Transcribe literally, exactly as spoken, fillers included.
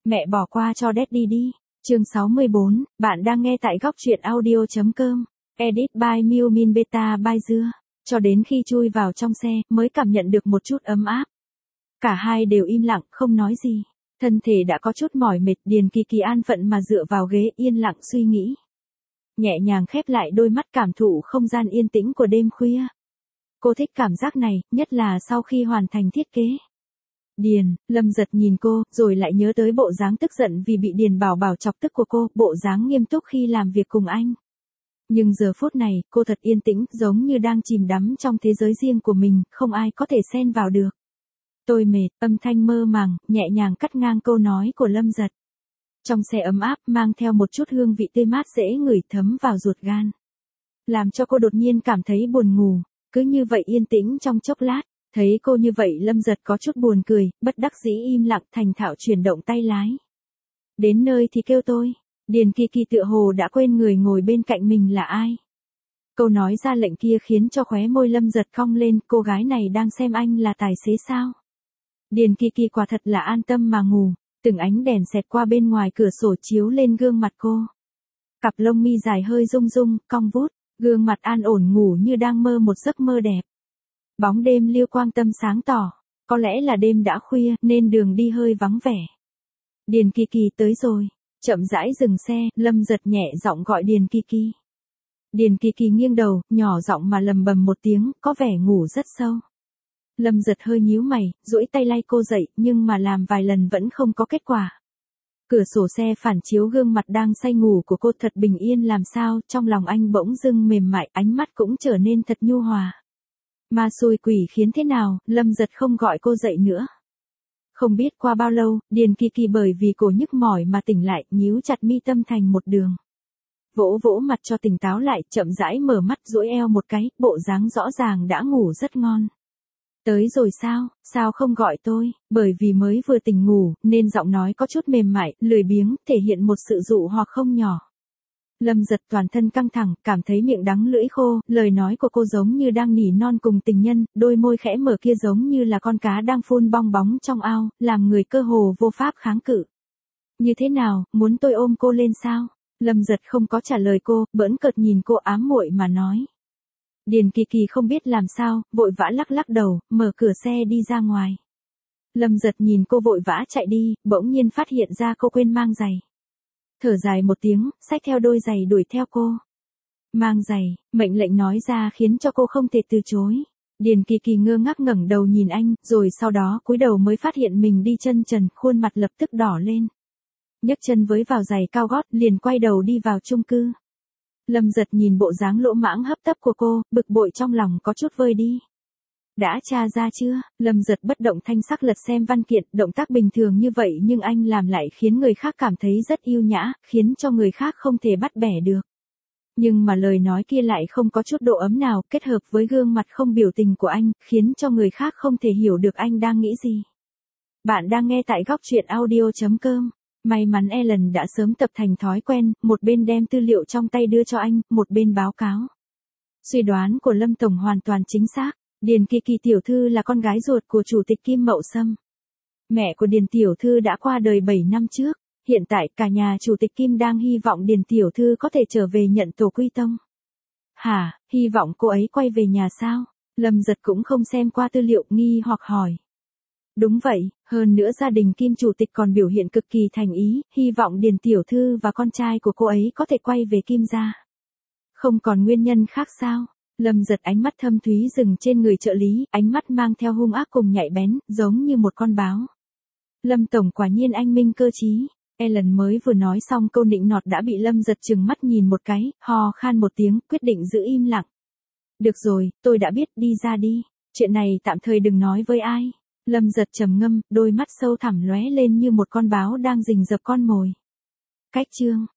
Mẹ bỏ qua cho Daddy đi. Chương sáu mươi bốn, bạn đang nghe tại góc truyện audio chấm com. Edit by Miu Min Beta by Dưa. Cho đến khi chui vào trong xe, mới cảm nhận được một chút ấm áp. Cả hai đều im lặng, không nói gì. Thân thể đã có chút mỏi mệt, Điền Kỳ Kỳ an phận mà dựa vào ghế yên lặng suy nghĩ. Nhẹ nhàng khép lại đôi mắt cảm thụ không gian yên tĩnh của đêm khuya. Cô thích cảm giác này, nhất là sau khi hoàn thành thiết kế. Điền, Lâm Giật nhìn cô, rồi lại nhớ tới bộ dáng tức giận vì bị Điền Bảo Bảo chọc tức của cô, bộ dáng nghiêm túc khi làm việc cùng anh. Nhưng giờ phút này, cô thật yên tĩnh, giống như đang chìm đắm trong thế giới riêng của mình, không ai có thể xen vào được. Tôi mệt, âm thanh mơ màng, nhẹ nhàng cắt ngang câu nói của Lâm Giật. Trong xe ấm áp, mang theo một chút hương vị tươi mát dễ ngửi thấm vào ruột gan. Làm cho cô đột nhiên cảm thấy buồn ngủ, cứ như vậy yên tĩnh trong chốc lát. Thấy cô như vậy Lâm Giật có chút buồn cười, bất đắc dĩ im lặng thành thạo chuyển động tay lái. Đến nơi thì kêu tôi. Điền Kỳ Kỳ tựa hồ đã quên người ngồi bên cạnh mình là ai. Câu nói ra lệnh kia khiến cho khóe môi Lâm Giật cong lên, cô gái này đang xem anh là tài xế sao. Điền Kỳ Kỳ quả thật là an tâm mà ngủ, từng ánh đèn xẹt qua bên ngoài cửa sổ chiếu lên gương mặt cô. Cặp lông mi dài hơi rung rung, cong vút, gương mặt an ổn ngủ như đang mơ một giấc mơ đẹp. Bóng đêm liêu quang tâm sáng tỏ, có lẽ là đêm đã khuya nên đường đi hơi vắng vẻ. Điền Kỳ Kỳ tới rồi, chậm rãi dừng xe, Lâm Giật nhẹ giọng gọi Điền Kỳ Kỳ. Điền Kỳ Kỳ nghiêng đầu, nhỏ giọng mà lầm bầm một tiếng, có vẻ ngủ rất sâu. Lâm Giật hơi nhíu mày, duỗi tay lay cô dậy, nhưng mà làm vài lần vẫn không có kết quả. Cửa sổ xe phản chiếu gương mặt đang say ngủ của cô thật bình yên làm sao, trong lòng anh bỗng dưng mềm mại, ánh mắt cũng trở nên thật nhu hòa. Ma xui quỷ khiến thế nào, Lâm Giật không gọi cô dậy nữa. Không biết qua bao lâu, Điền Kỳ Kỳ bởi vì cổ nhức mỏi mà tỉnh lại, nhíu chặt mi tâm thành một đường. Vỗ vỗ mặt cho tỉnh táo lại, chậm rãi mở mắt duỗi eo một cái, bộ dáng rõ ràng đã ngủ rất ngon. Tới rồi sao, sao không gọi tôi, bởi vì mới vừa tỉnh ngủ, nên giọng nói có chút mềm mại, lười biếng, thể hiện một sự dụ hoặc không nhỏ. Lâm Giật toàn thân căng thẳng, cảm thấy miệng đắng lưỡi khô, lời nói của cô giống như đang nỉ non cùng tình nhân, đôi môi khẽ mở kia giống như là con cá đang phun bong bóng trong ao, làm người cơ hồ vô pháp kháng cự. Như thế nào, muốn tôi ôm cô lên sao? Lâm Giật không có trả lời cô, bỡn cợt nhìn cô ám muội mà nói. Điền Kỳ Kỳ không biết làm sao, vội vã lắc lắc đầu, mở cửa xe đi ra ngoài. Lâm Giật nhìn cô vội vã chạy đi, bỗng nhiên phát hiện ra cô quên mang giày. Thở dài một tiếng, xách theo đôi giày đuổi theo cô. Mang giày, mệnh lệnh nói ra khiến cho cô không thể từ chối. Điền Kỳ Kỳ ngơ ngác ngẩng đầu nhìn anh, rồi sau đó cúi đầu mới phát hiện mình đi chân trần, khuôn mặt lập tức đỏ lên. Nhấc chân với vào giày cao gót, liền quay đầu đi vào chung cư. Lâm Giật nhìn bộ dáng lỗ mãng hấp tấp của cô, bực bội trong lòng có chút vơi đi. Đã tra ra chưa? Lâm Giật bất động thanh sắc lật xem văn kiện, động tác bình thường như vậy nhưng anh làm lại khiến người khác cảm thấy rất yêu nhã, khiến cho người khác không thể bắt bẻ được. Nhưng mà lời nói kia lại không có chút độ ấm nào, kết hợp với gương mặt không biểu tình của anh, khiến cho người khác không thể hiểu được anh đang nghĩ gì. Bạn đang nghe tại góc truyện audio chấm com. May mắn Ellen đã sớm tập thành thói quen, một bên đem tư liệu trong tay đưa cho anh, một bên báo cáo. Suy đoán của Lâm Tổng hoàn toàn chính xác. Điền Kỳ Kỳ tiểu thư là con gái ruột của chủ tịch Kim Mậu Sâm. Mẹ của Điền tiểu thư đã qua đời bảy năm trước, hiện tại cả nhà chủ tịch Kim đang hy vọng Điền tiểu thư có thể trở về nhận tổ quy tông. Hả, hy vọng cô ấy quay về nhà sao? Lâm Giật cũng không xem qua tư liệu, nghi hoặc hỏi. Đúng vậy, hơn nữa gia đình Kim chủ tịch còn biểu hiện cực kỳ thành ý, hy vọng Điền tiểu thư và con trai của cô ấy có thể quay về Kim gia. Không còn nguyên nhân khác sao? Lâm Giật ánh mắt thâm thúy dừng trên người trợ lý, ánh mắt mang theo hung ác cùng nhạy bén, giống như một con báo. Lâm Tổng quả nhiên anh minh cơ trí. Ellen mới vừa nói xong câu nịnh nọt đã bị Lâm Giật trừng mắt nhìn một cái, hò khan một tiếng, quyết định giữ im lặng. Được rồi, tôi đã biết, đi ra đi. Chuyện này tạm thời đừng nói với ai. Lâm Giật trầm ngâm, đôi mắt sâu thẳm lóe lên như một con báo đang rình rập con mồi. Cách chương